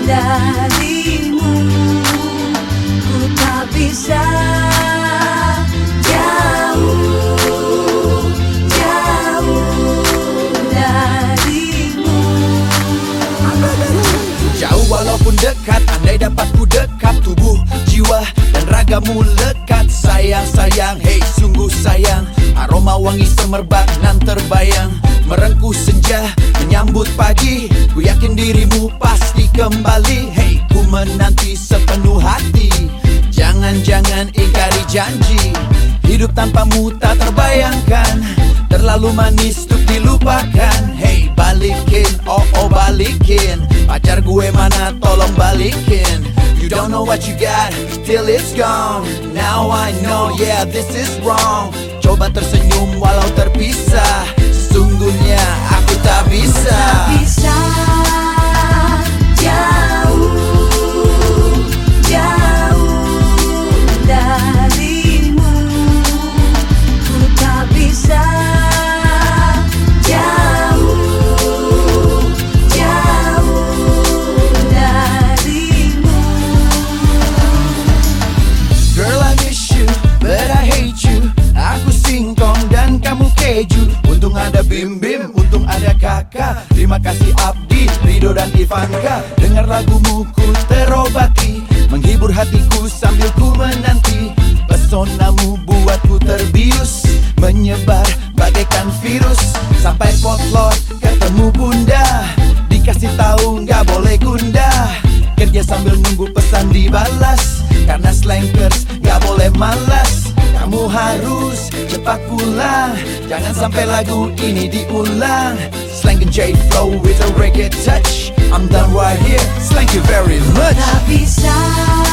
darimu, ku tak bisa jauh, jauh darimu. Jauh walaupun dekat, andai dapat ku dekat, tubuh, jiwa, dan ragamu lekat. Sayang, sayang, hey sungguh sayang. Aroma wangi semerbak nan terbayang, merengkuh senja, menyambut pagi. Ku yakin dirimu pasti kembali. Hey, ku menanti sepenuh hati. Jangan-jangan ingkari janji. Hidup tanpamu tak terbayangkan, terlalu manis untuk dilupakan. Hey, balikin, oh balikin. Pacar gue mana, tolong balikin. You don't know what you got, till it's gone. Now I know, yeah this is wrong. Coba tersenyum walau terpisah, sesungguhnya aku tak bisa. Tak bisa jauh, jauh darimu, ku tak bisa jauh, jauh darimu. Girl I miss you, but I hate you. Aku singkong dan kamu keju. Untung ada Bim-Bim, untung ada kakak. Terima kasih Abdi, Rido dan Ivanka. Dengar lagumu ku terobati, menghibur hatiku sambil ku menanti. Pesonamu buatku terbius, menyebar bagaikan virus. Sampai potlot ketemu bunda, dikasih tahu nggak boleh gundah. Kerja sambil nunggu pesan dibalas, karena slankers nggak boleh malas. Kamu harus cepat pulang, jangan sampai lagu ini diulang. Slang and J flow with a reggae touch. I'm done right here, thank you very much. Tak bisa